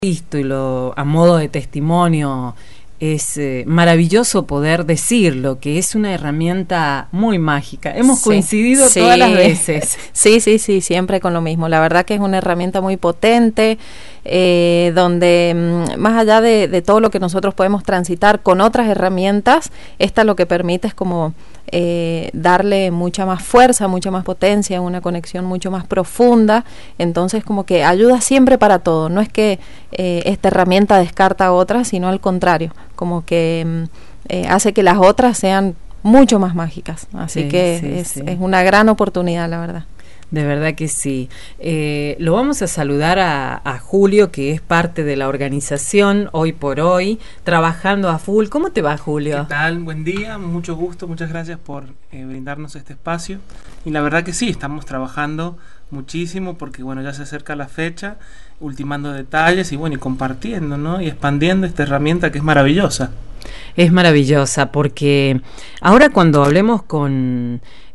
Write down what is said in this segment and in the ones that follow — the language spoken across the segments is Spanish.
Visto y lo a modo de testimonio es maravilloso poder decirlo, que es una herramienta muy mágica. Hemos coincidido todas las veces. Sí, siempre con lo mismo. La verdad que es una herramienta muy potente, donde más allá de todo lo que nosotros podemos transitar con otras herramientas, esta lo que permite es como darle mucha más fuerza, mucha más potencia, una conexión mucho más profunda. Entonces como que ayuda siempre para todo. No es que esta herramienta descarta a otras, sino al contrario, como que hace que las otras sean mucho más mágicas. Así que es una gran oportunidad, la verdad. De verdad que sí. Lo vamos a saludar a Julio, que es parte de la organización Hoy por Hoy, trabajando a full. ¿Cómo te va, Julio? ¿Qué tal? Buen día, mucho gusto, muchas gracias por brindarnos este espacio. Y la verdad que sí, estamos trabajando muchísimo porque bueno, ya se acerca la fecha, ultimando detalles y bueno, y compartiendo, ¿no? Y expandiendo esta herramienta que es maravillosa. Es maravillosa porque ahora cuando hablemos con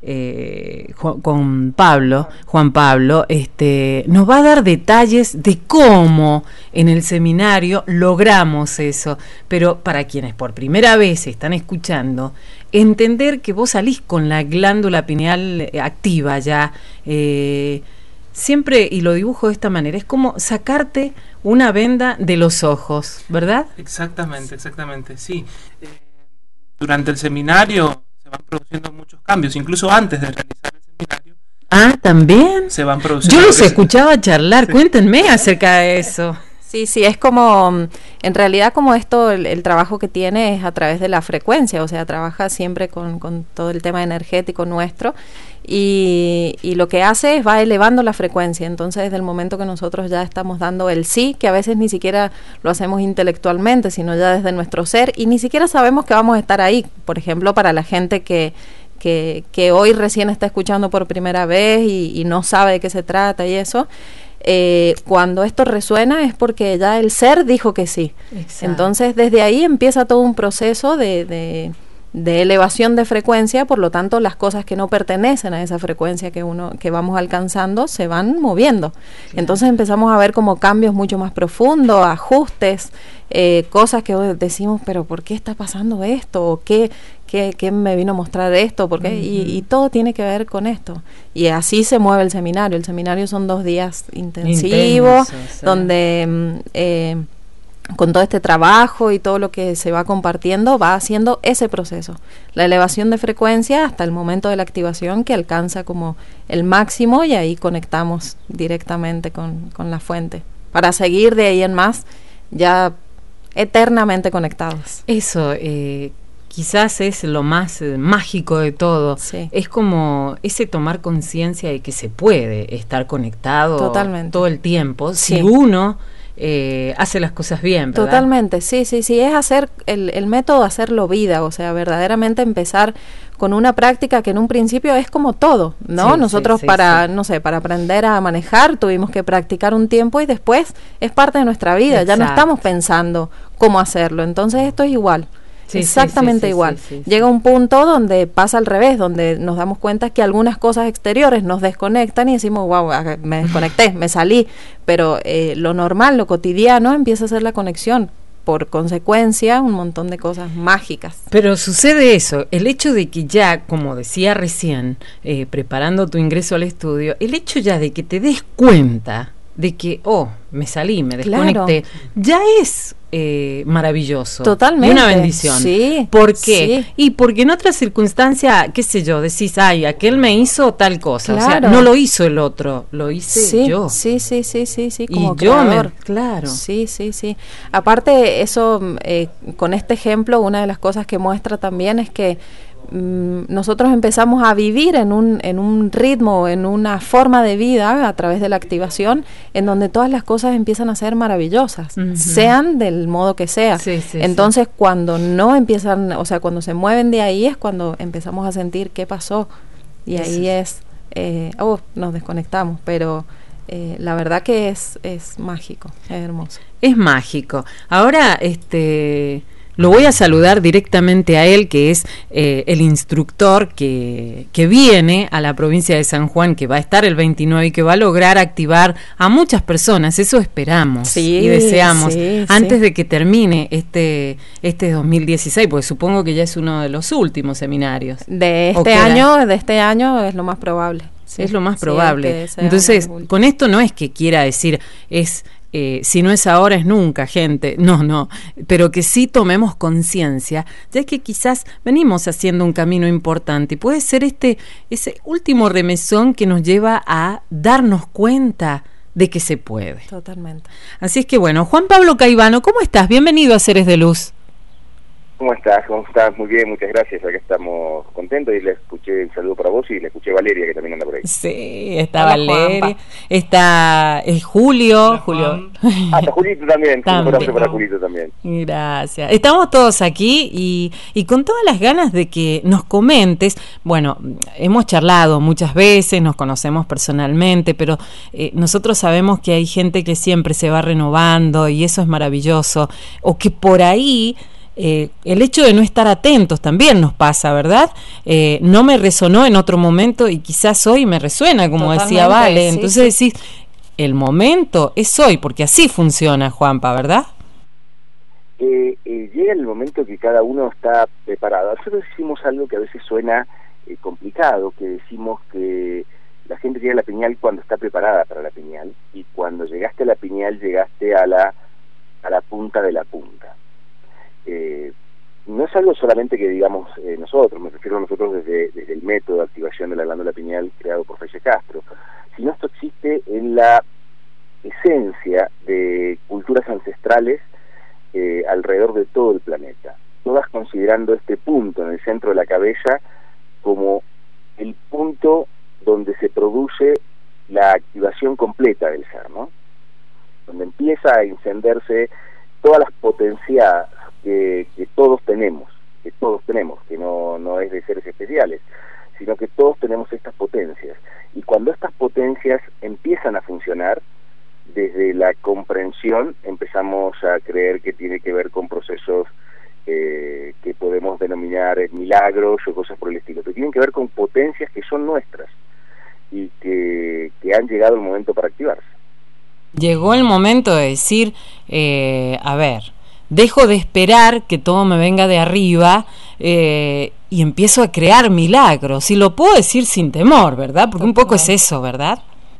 Juan Pablo, nos va a dar detalles de cómo en el seminario logramos eso. Pero para quienes por primera vez están escuchando, entender que vos salís con la glándula pineal activa ya, siempre, y lo dibujo de esta manera, es como sacarte una venda de los ojos, ¿verdad? Exactamente, sí. Durante el seminario se van produciendo muchos cambios, incluso antes de realizar el seminario. Ah, ¿también? Se van produciendo. Yo los escuchaba charlar, cuéntenme acerca de eso. Sí, es como, en realidad como esto, el trabajo que tiene es a través de la frecuencia, o sea, trabaja siempre con todo el tema energético nuestro y lo que hace es va elevando la frecuencia. Entonces desde el momento que nosotros ya estamos dando el sí, que a veces ni siquiera lo hacemos intelectualmente, sino ya desde nuestro ser, y ni siquiera sabemos que vamos a estar ahí. Por ejemplo, para la gente que hoy recién está escuchando por primera vez y no sabe de qué se trata y eso, cuando esto resuena es porque ya el ser dijo que sí. Exacto. Entonces desde ahí empieza todo un proceso de elevación de frecuencia. Por lo tanto las cosas que no pertenecen a esa frecuencia que vamos alcanzando se van moviendo. Claro. Entonces empezamos a ver como cambios mucho más profundos, ajustes, cosas que decimos, pero ¿por qué está pasando esto? ¿O qué me vino a mostrar esto? ¿Por qué? Y todo tiene que ver con esto. Y así se mueve el seminario. El seminario son 2 días intensivos, donde con todo este trabajo y todo lo que se va compartiendo, va haciendo ese proceso, la elevación de frecuencia hasta el momento de la activación, que alcanza como el máximo, y ahí conectamos directamente con la fuente, para seguir de ahí en más ya eternamente conectados. Eso, quizás es lo más mágico de todo. Sí. Es como ese tomar conciencia de que se puede estar conectado totalmente todo el tiempo, sí, si uno hace las cosas bien, ¿verdad? Totalmente, sí, es hacer el método, hacerlo vida, o sea, verdaderamente empezar con una práctica que en un principio es como todo, ¿no? Sí, nosotros para aprender a manejar tuvimos que practicar un tiempo y después es parte de nuestra vida. Exacto. Ya no estamos pensando cómo hacerlo, entonces esto es igual. Exactamente igual. Llega un punto donde pasa al revés, donde nos damos cuenta que algunas cosas exteriores nos desconectan y decimos, wow, me desconecté, me salí, pero lo normal, lo cotidiano empieza a ser la conexión. Por consecuencia, un montón de cosas mágicas. Pero sucede eso, el hecho de que ya, como decía recién, preparando tu ingreso al estudio, el hecho ya de que te des cuenta de que, me salí, me desconecté, claro, ya es maravilloso. Totalmente. Y una bendición. Sí. ¿Por qué? Sí. Y porque en otra circunstancia, qué sé yo, decís, aquel me hizo tal cosa. Claro. O sea, no lo hizo el otro, lo hice yo. Sí, como y creador. Claro. Sí. Aparte, eso, con este ejemplo, una de las cosas que muestra también es que nosotros empezamos a vivir en un ritmo, en una forma de vida a través de la activación, en donde todas las cosas empiezan a ser maravillosas, sean del modo que sea. Entonces cuando no empiezan, o sea, cuando se mueven de ahí es cuando empezamos a sentir qué pasó, y ahí es nos desconectamos, pero la verdad que es mágico, es hermoso. Es mágico. Ahora, Lo voy a saludar directamente a él, que es el instructor que viene a la provincia de San Juan, que va a estar el 29 y que va a lograr activar a muchas personas. Eso esperamos y deseamos antes de que termine este 2016, porque supongo que ya es uno de los últimos seminarios. De este año es lo más probable. Sí, es lo más probable. Entonces, con esto no es que quiera decir si no es ahora es nunca, gente, no, pero que sí tomemos conciencia, ya que quizás venimos haciendo un camino importante y puede ser ese último remesón que nos lleva a darnos cuenta de que se puede. Totalmente. Así es que bueno, Juan Pablo Caivano, ¿cómo estás? Bienvenido a Seres de Luz. ¿Cómo estás? Muy bien, muchas gracias. Acá estamos contentos y le escuché el saludo para vos y le escuché a Valeria, que también anda por ahí. Sí, está Valeria, está Julio. Hasta Julito también. Un abrazo para Julito también. Gracias. Estamos todos aquí y con todas las ganas de que nos comentes. Bueno, hemos charlado muchas veces, nos conocemos personalmente, pero nosotros sabemos que hay gente que siempre se va renovando y eso es maravilloso. O que por ahí... el hecho de no estar atentos también nos pasa, ¿verdad? No me resonó en otro momento y quizás hoy me resuena, como decía Vale. Entonces decís, el momento es hoy, porque así funciona, Juanpa, ¿verdad? Llega el momento que cada uno está preparado. Nosotros decimos algo que a veces suena complicado, que decimos que la gente llega a la piñal cuando está preparada para la piñal, y cuando llegaste a la piñal llegaste a la punta de la punta. No es algo solamente que digamos nosotros, me refiero a nosotros desde el método de activación de la glándula pineal creado por Feche Castro, sino esto existe en la esencia de culturas ancestrales alrededor de todo el planeta, todas considerando este punto en el centro de la cabeza como el punto donde se produce la activación completa del ser, ¿no? Donde empieza a encenderse todas las potencias que todos tenemos, que no es de seres especiales, sino que todos tenemos estas potencias. Y cuando estas potencias empiezan a funcionar, desde la comprensión empezamos a creer que tiene que ver con procesos que podemos denominar milagros o cosas por el estilo, pero tienen que ver con potencias que son nuestras y que han llegado el momento para activarse. Llegó el momento de decir, a ver, dejo de esperar que todo me venga de arriba y empiezo a crear milagros. Y lo puedo decir sin temor, ¿verdad? Porque un poco es eso, ¿verdad?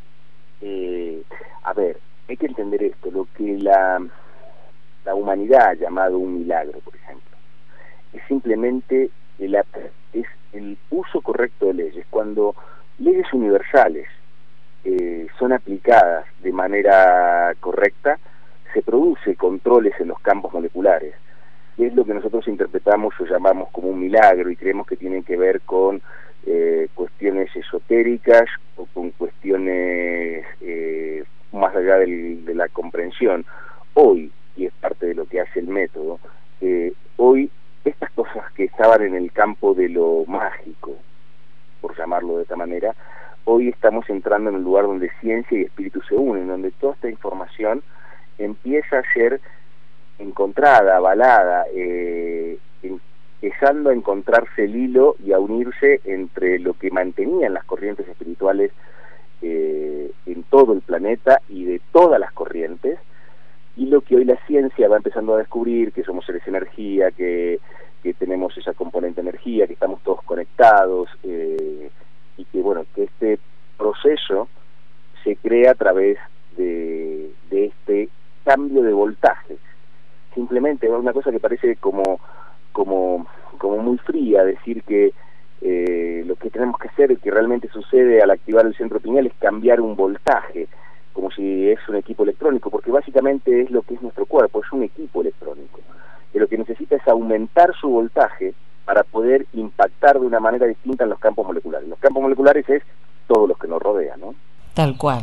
A ver, hay que entender esto. Lo que la humanidad ha llamado un milagro, por ejemplo, es simplemente el uso correcto de leyes. Cuando leyes universales son aplicadas de manera correcta, se produce controles en los campos moleculares, que es lo que nosotros interpretamos o llamamos como un milagro, y creemos que tienen que ver con cuestiones esotéricas o con cuestiones más allá de la comprensión. Hoy, y es parte de lo que hace el método, hoy estas cosas que estaban en el campo de lo mágico, por llamarlo de esta manera, hoy estamos entrando en un lugar donde ciencia y espíritu se unen, donde toda esta información empieza a ser encontrada, avalada, empezando a encontrarse el hilo y a unirse entre lo que mantenían las corrientes espirituales en todo el planeta y de todas las corrientes, y lo que hoy la ciencia va empezando a descubrir, que somos seres de energía, que tenemos esa componente energía, que estamos todos conectados, y que bueno, que este proceso se crea a través de este cambio de voltaje. Simplemente una cosa que parece como muy fría, decir que lo que tenemos que hacer, que realmente sucede al activar el centro pineal, es cambiar un voltaje, como si es un equipo electrónico, porque básicamente es lo que es nuestro cuerpo, es un equipo electrónico, que lo que necesita es aumentar su voltaje para poder impactar de una manera distinta en los campos moleculares. Los campos moleculares es todo lo que nos rodea, ¿no? Tal cual.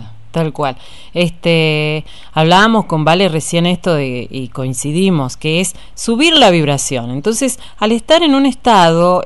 Hablábamos con Vale recién esto y coincidimos, que es subir la vibración. Entonces, al estar en un estado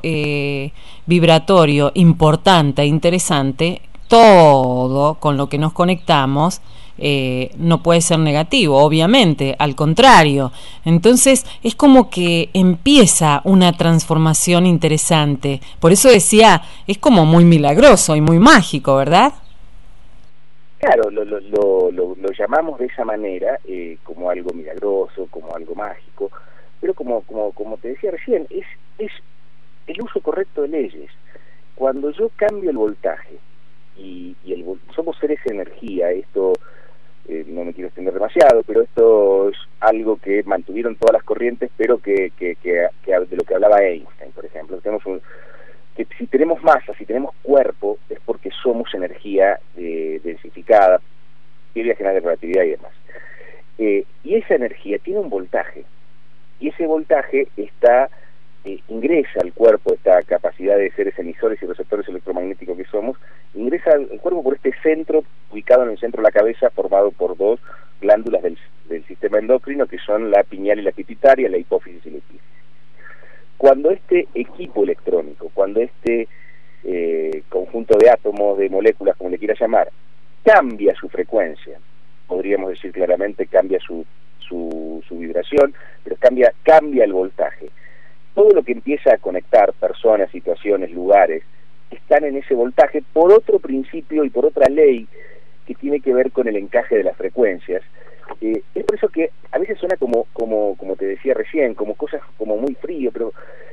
vibratorio importante e interesante, todo con lo que nos conectamos no puede ser negativo, obviamente, al contrario. Entonces es como que empieza una transformación interesante. Por eso decía, es como muy milagroso y muy mágico, ¿verdad? Claro, lo llamamos de esa manera, como algo milagroso, como algo mágico, pero como te decía recién, es el uso correcto de leyes. Cuando yo cambio el voltaje, somos seres de energía, esto no me quiero extender demasiado, pero esto es algo que mantuvieron todas las corrientes, pero que de lo que hablaba Einstein, por ejemplo. Que si tenemos masa, si tenemos cuerpo, es porque somos energía densificada, teoría general de relatividad y demás. Y esa energía tiene un voltaje, y ese voltaje ingresa al cuerpo, esta capacidad de seres emisores y receptores electromagnéticos que somos, ingresa al cuerpo por este centro, ubicado en el centro de la cabeza, formado por dos glándulas del sistema endocrino, que son la pineal y la pituitaria, la hipófisis y la epífisis. Cuando este equipo electrónico, cuando este conjunto de átomos, de moléculas, como le quiera llamar, cambia su frecuencia, podríamos decir claramente cambia su vibración, pero cambia el voltaje. Todo lo que empieza a conectar personas, situaciones, lugares, están en ese voltaje por otro principio y por otra ley que tiene que ver con el encaje de las frecuencias. Es por eso que a veces suena como te decía recién, como cosas como muy frío, pero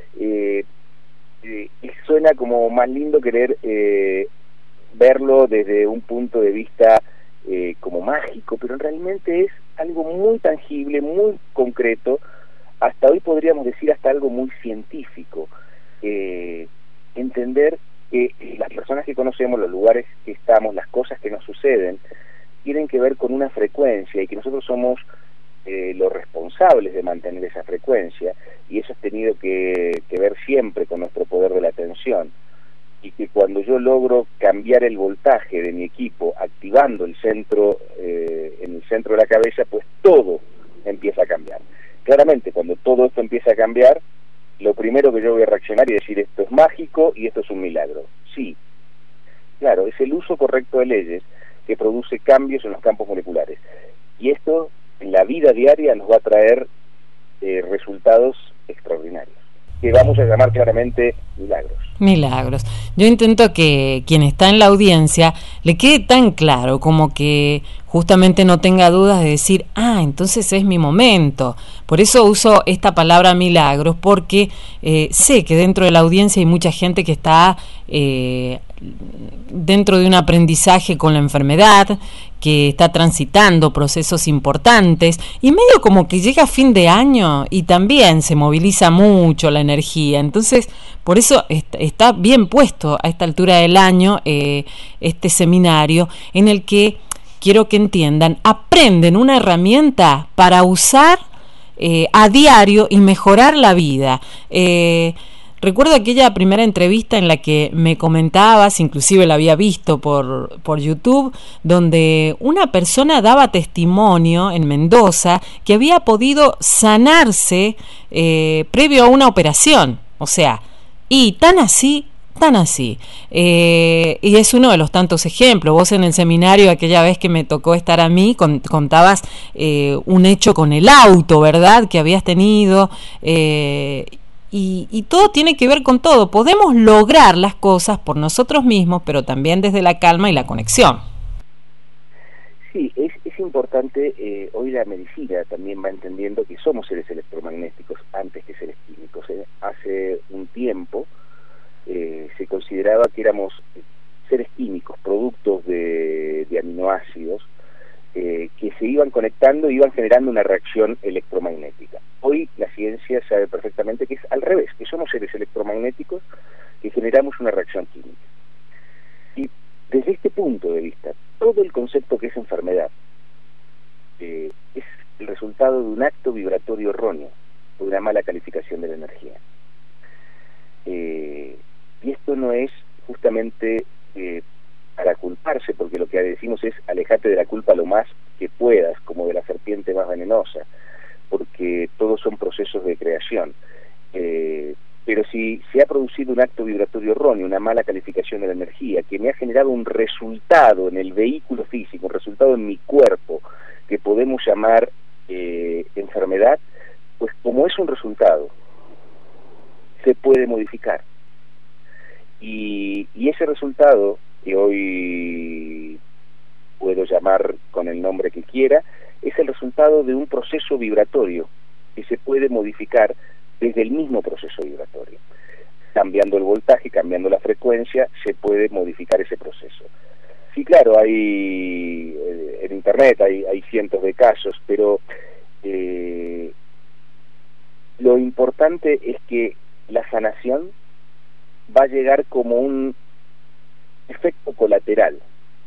suena como más lindo querer verlo desde un punto de vista como mágico, pero realmente es algo muy tangible, muy concreto, hasta hoy podríamos decir hasta algo muy científico. Entender que las personas que conocemos, los lugares que estamos, las cosas que nos suceden, tienen que ver con una frecuencia y que nosotros somos los responsables de mantener esa frecuencia, y eso ha tenido que ver siempre con nuestro poder de la atención, y que cuando yo logro cambiar el voltaje de mi equipo activando el centro en el centro de la cabeza, pues todo empieza a cambiar. Claramente, cuando todo esto empieza a cambiar, lo primero que yo voy a reaccionar y decir, esto es mágico y esto es un milagro. Sí, claro, es el uso correcto de leyes que produce cambios en los campos moleculares. Y esto, en la vida diaria, nos va a traer resultados extraordinarios, que vamos a llamar claramente milagros. Milagros. Yo intento que quien está en la audiencia le quede tan claro, como que justamente no tenga dudas de decir, entonces es mi momento. Por eso uso esta palabra milagros, porque sé que dentro de la audiencia hay mucha gente que está dentro de un aprendizaje con la enfermedad, que está transitando procesos importantes, y medio como que llega fin de año y también se moviliza mucho la energía. Entonces, por eso está bien puesto a esta altura del año este seminario, en el que quiero que entiendan, aprenden una herramienta para usar a diario y mejorar la vida. Recuerdo aquella primera entrevista en la que me comentabas, inclusive la había visto por YouTube, donde una persona daba testimonio en Mendoza que había podido sanarse previo a una operación. O sea, y tan así. Y es uno de los tantos ejemplos. Vos en el seminario, aquella vez que me tocó estar a mí, contabas un hecho con el auto, ¿verdad?, que habías tenido. Y todo tiene que ver con todo. Podemos lograr las cosas por nosotros mismos, pero también desde la calma y la conexión. Sí, es importante. Hoy la medicina también va entendiendo que somos seres electromagnéticos antes que seres químicos. Hace un tiempo se consideraba que éramos seres químicos, productos de aminoácidos, que se iban conectando y iban generando una reacción electromagnética. Hoy la ciencia sabe perfectamente que es al revés, que somos seres electromagnéticos que generamos una reacción química. Y desde este punto de vista, todo el concepto que es enfermedad es el resultado de un acto vibratorio erróneo, de una mala calificación de la energía. Y esto no es justamente para culparse, porque lo que decimos es alejate de la culpa lo más que puedas, como de la serpiente más venenosa, porque todos son procesos de creación. Pero si se ha producido un acto vibratorio erróneo, una mala calificación de la energía, que me ha generado un resultado en el vehículo físico, un resultado en mi cuerpo, que podemos llamar enfermedad, pues como es un resultado, se puede modificar. Y ese resultado, que hoy puedo llamar con el nombre que quiera, es el resultado de un proceso vibratorio que se puede modificar desde el mismo proceso vibratorio. Cambiando el voltaje, cambiando la frecuencia, se puede modificar ese proceso. Sí, claro, hay en internet hay cientos de casos, pero lo importante es que la sanación va a llegar como un efecto colateral,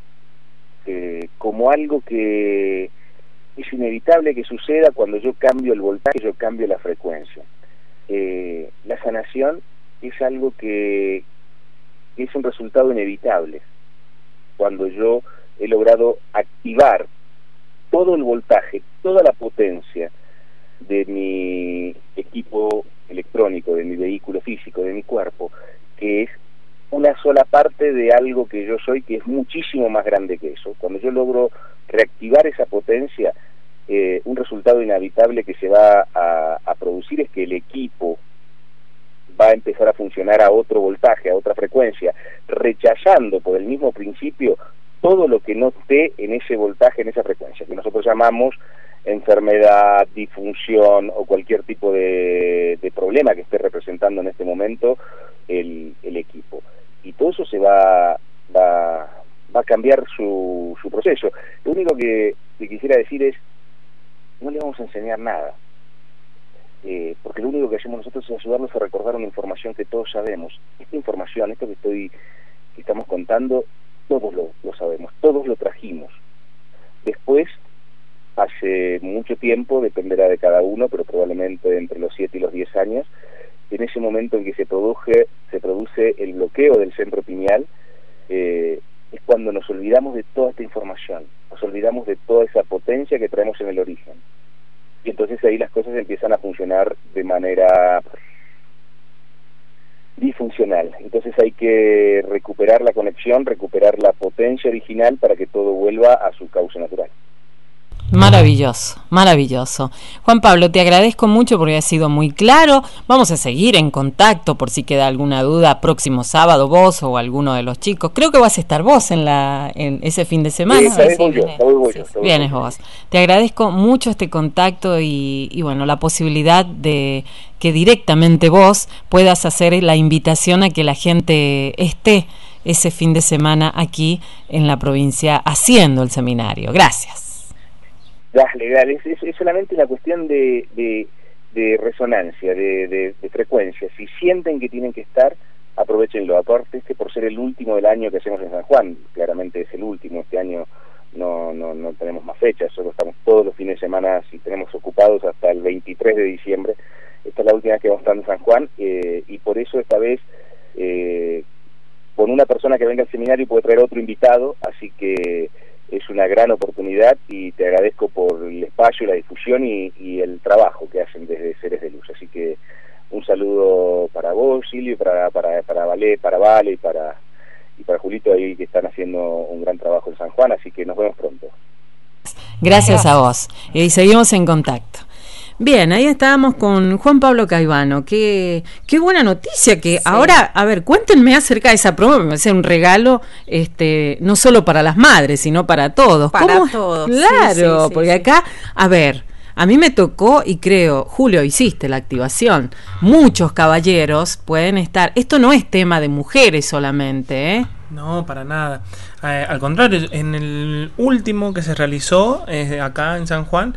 como algo que es inevitable que suceda cuando yo cambio el voltaje, yo cambio la frecuencia. La sanación es algo que es un resultado inevitable cuando yo he logrado activar todo el voltaje, toda la potencia de mi equipo electrónico, de mi vehículo físico, de mi cuerpo, que es una sola parte de algo que yo soy, que es muchísimo más grande que eso. Cuando yo logro reactivar esa potencia, un resultado inevitable que se va a producir es que el equipo va a empezar a funcionar a otro voltaje, a otra frecuencia, rechazando por el mismo principio todo lo que no esté en ese voltaje, en esa frecuencia, que nosotros llamamos enfermedad, disfunción o cualquier tipo de problema que esté representando en este momento el equipo. Y todo eso se va a cambiar su proceso. Lo único que quisiera decir es, no le vamos a enseñar nada, porque lo único que hacemos nosotros es ayudarnos a recordar una información que todos sabemos. Esta información, esto que estamos contando, todos lo sabemos, todos lo trajimos. Después, hace mucho tiempo, dependerá de cada uno, pero probablemente entre los 7 y los 10 años, en ese momento en que se produce el bloqueo del centro pineal, es cuando nos olvidamos de toda esta información, nos olvidamos de toda esa potencia que traemos en el origen. Y entonces ahí las cosas empiezan a funcionar de manera disfuncional. Entonces hay que recuperar la conexión, recuperar la potencia original para que todo vuelva a su cauce natural. Maravilloso, maravilloso. Juan Pablo, te agradezco mucho porque has sido muy claro. Vamos a seguir en contacto por si queda alguna duda. Próximo sábado vos o alguno de los chicos. Creo que vas a estar vos en ese fin de semana. Vienes vos. Te agradezco mucho este contacto y bueno, la posibilidad de que directamente vos puedas hacer la invitación a que la gente esté ese fin de semana aquí en la provincia haciendo el seminario. Gracias. Dale, es solamente una cuestión de resonancia, de frecuencia. Si sienten que tienen que estar, aprovechenlo. Aparte, por ser el último del año que hacemos en San Juan, claramente es el último. Este año no tenemos más fechas, solo estamos todos los fines de semana, si tenemos ocupados hasta el 23 de diciembre. Esta es la última vez que vamos a estar en San Juan, y por eso esta vez con una persona que venga al seminario puede traer otro invitado, así que es una gran oportunidad y te agradezco por el espacio, la difusión y el trabajo que hacen desde Seres de Luz. Así que un saludo para vos, Silvio, para Vale y para Julito ahí, que están haciendo un gran trabajo en San Juan, así que nos vemos pronto. Gracias a vos y seguimos en contacto. Bien, ahí estábamos con Juan Pablo Caivano. Qué buena noticia que sí. Ahora, a ver, cuéntenme acerca de esa promo, me parece un regalo no solo para las madres, sino para todos. Para todos. Claro, sí, porque acá, a ver, a mí me tocó y creo, Julio, hiciste la activación. Muchos caballeros pueden estar. Esto no es tema de mujeres solamente, ¿eh? No, para nada. Al contrario, en el último que se realizó acá en San Juan,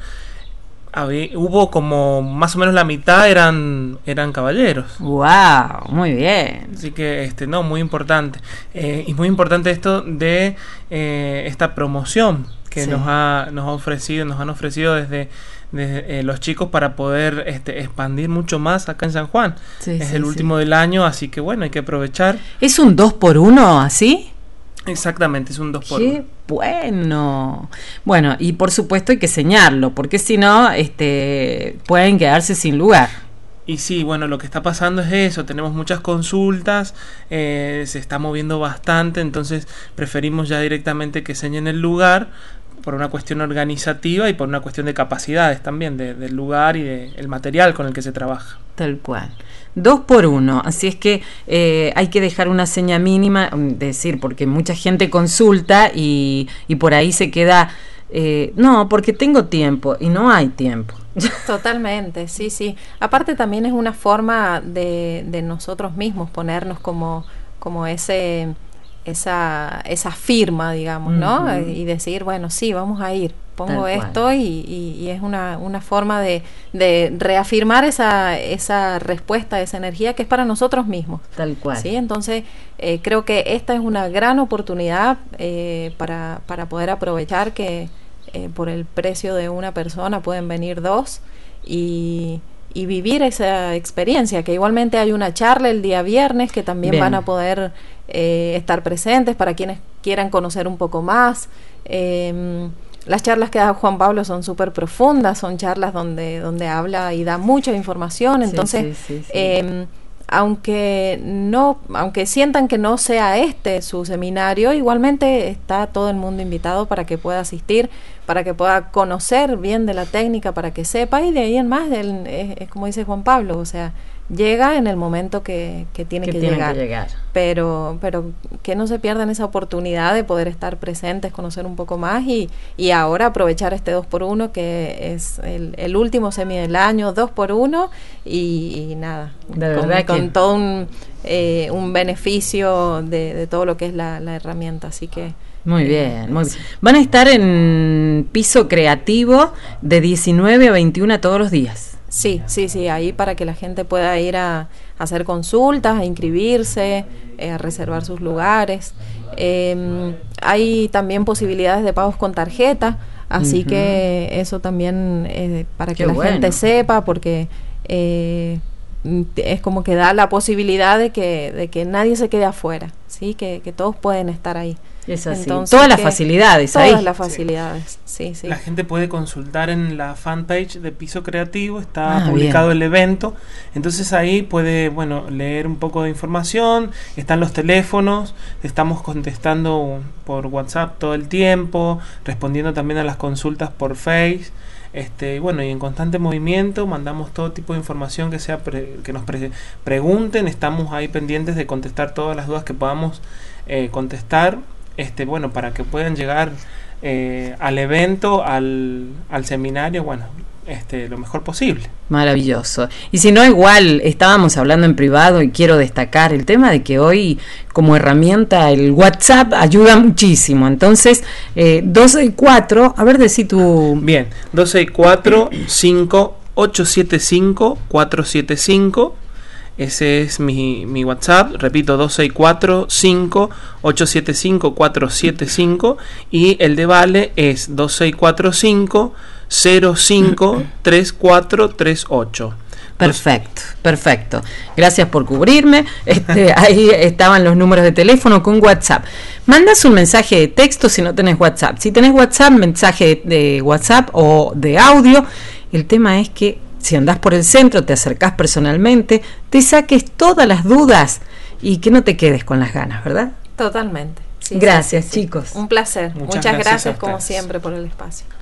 hubo como más o menos la mitad eran caballeros. Wow, muy bien. Así que no, muy importante. Y muy importante esto de esta promoción que sí. nos han ofrecido desde los chicos para poder expandir mucho más acá en San Juan. Sí, es el último del año, así que bueno, hay que aprovechar. ¿Es un 2x1 así? Exactamente, es un 2x1. ¡Qué bueno! Bueno, y por supuesto hay que señalarlo, porque si no, pueden quedarse sin lugar. Y sí, bueno, lo que está pasando es eso, tenemos muchas consultas, se está moviendo bastante, entonces preferimos ya directamente que señalen el lugar por una cuestión organizativa y por una cuestión de capacidades también del lugar y del material con el que se trabaja. Tal cual. 2 por 1, así es que hay que dejar una seña mínima, decir, porque mucha gente consulta y por ahí se queda, no, porque tengo tiempo, y no hay tiempo. Totalmente, sí, sí. Aparte también es una forma de nosotros mismos ponernos como esa firma, digamos, ¿no? Uh-huh. Y decir, bueno, sí, vamos a ir, pongo esto y es una forma de reafirmar esa respuesta, esa energía que es para nosotros mismos. Tal cual. ¿Sí? Entonces, creo que esta es una gran oportunidad para poder aprovechar que por el precio de una persona pueden venir 2 y vivir esa experiencia, que igualmente hay una charla el día viernes que también van a poder estar presentes para quienes quieran conocer un poco más. Las charlas que da Juan Pablo son súper profundas, son charlas donde habla y da mucha información, entonces sí. aunque sientan que no sea su seminario, igualmente está todo el mundo invitado para que pueda asistir, para que pueda conocer bien de la técnica, para que sepa, y de ahí en más, es como dice Juan Pablo, o sea, llega en el momento que tiene que llegar. Pero que no se pierdan esa oportunidad de poder estar presentes, conocer un poco más y ahora aprovechar este 2 por 1 que es el último semi del año, 2 por 1 y nada, con todo un beneficio de todo lo que es la herramienta, así que muy bien, muy bien. Van a estar en Piso Creativo de 19 a 21 todos los días. Sí, ahí para que la gente pueda ir a hacer consultas, a inscribirse, a reservar sus lugares. Hay también posibilidades de pagos con tarjeta, así que eso también para que la gente sepa, porque es como que da la posibilidad de que nadie se quede afuera, ¿sí? Que todos pueden estar ahí. Es así. Entonces, todas las facilidades ahí. Todas las facilidades, sí. La gente puede consultar en la fanpage de Piso Creativo, está publicado bien el evento, entonces ahí puede, leer un poco de información, están los teléfonos, estamos contestando por WhatsApp todo el tiempo, respondiendo también a las consultas por Face. Y en constante movimiento, mandamos todo tipo de información que sea que nos pregunten, estamos ahí pendientes de contestar todas las dudas que podamos contestar, para que puedan llegar al evento, al seminario, lo mejor posible. Maravilloso. Y si no, igual estábamos hablando en privado y quiero destacar el tema de que hoy como herramienta el WhatsApp ayuda muchísimo. Entonces, 264, a ver, decí tú. Bien, 264-5875-475. Ese es mi WhatsApp, repito, 264-5875-475, y el de Vale es 2645-053438. Perfecto. Gracias por cubrirme. Ahí estaban los números de teléfono con WhatsApp. Mandas un mensaje de texto si no tenés WhatsApp. Si tenés WhatsApp, mensaje de WhatsApp o de audio. El tema es que si andás por el centro, te acercás personalmente, te saques todas las dudas y que no te quedes con las ganas, ¿verdad? Totalmente. Sí, gracias, chicos. Un placer. Muchas gracias como siempre por el espacio.